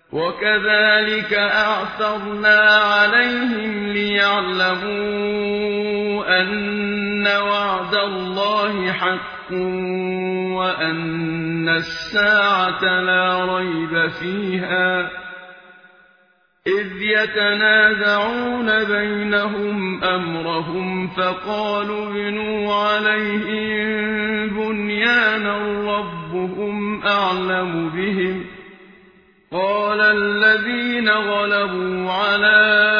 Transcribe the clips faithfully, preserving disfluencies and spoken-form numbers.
وكذلك أعثرنا عليهم ليعلموا أن وعد الله حق وأن الساعة لا ريب فيها إذ يتنازعون بينهم أمرهم فقالوا ابنوا عليهم بنيانا ربهم أعلم بهم قال الذين غلبوا على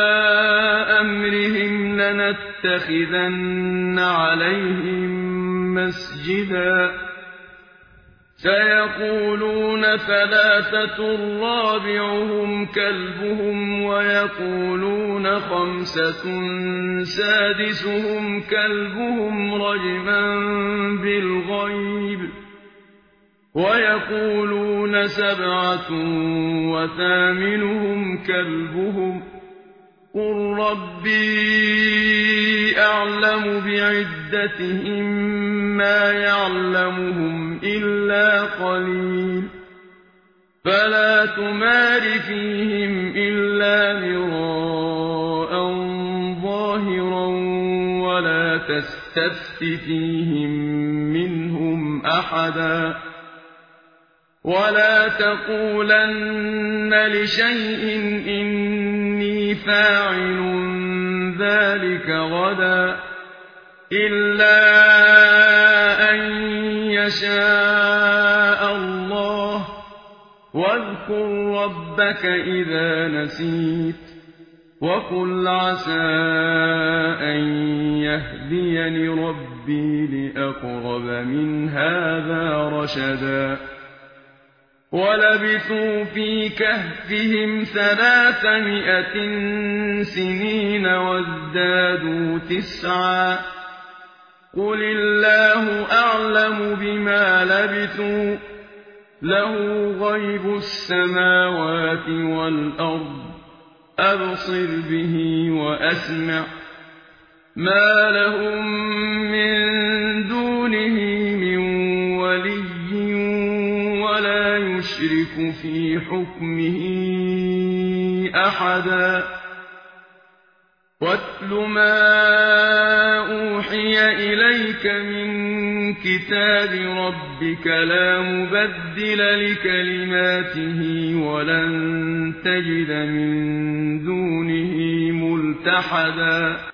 أمرهم لنتخذن عليهم مسجدا سيقولون ثلاثة رابعهم كلبهم ويقولون خمسة سادسهم كلبهم رجما بالغيب ويقولون سبعة وثامنهم كلبهم قل ربي أعلم بعدتهم ما يعلمهم إلا قليل فلا تمار فيهم إلا مراء ظاهرا ولا تستفت فيهم منهم أحدا ولا تقولن لشيء إني فاعل ذلك غدا إلا أن يشاء الله واذكر ربك إذا نسيت وقل عسى أن يهديني ربي لأقرب من هذا رشدا ولبثوا في كهفهم ثلاثمائة سنين وازدادوا تسعا قل الله أعلم بما لبثوا له غيب السماوات والأرض أبصر به وأسمع ما لهم من دونه من ولي ولا يشرك في حكمه أحدا واتل ما أوحي إليك من كتاب ربك لا مبدل لكلماته ولن تجد من دونه ملتحدا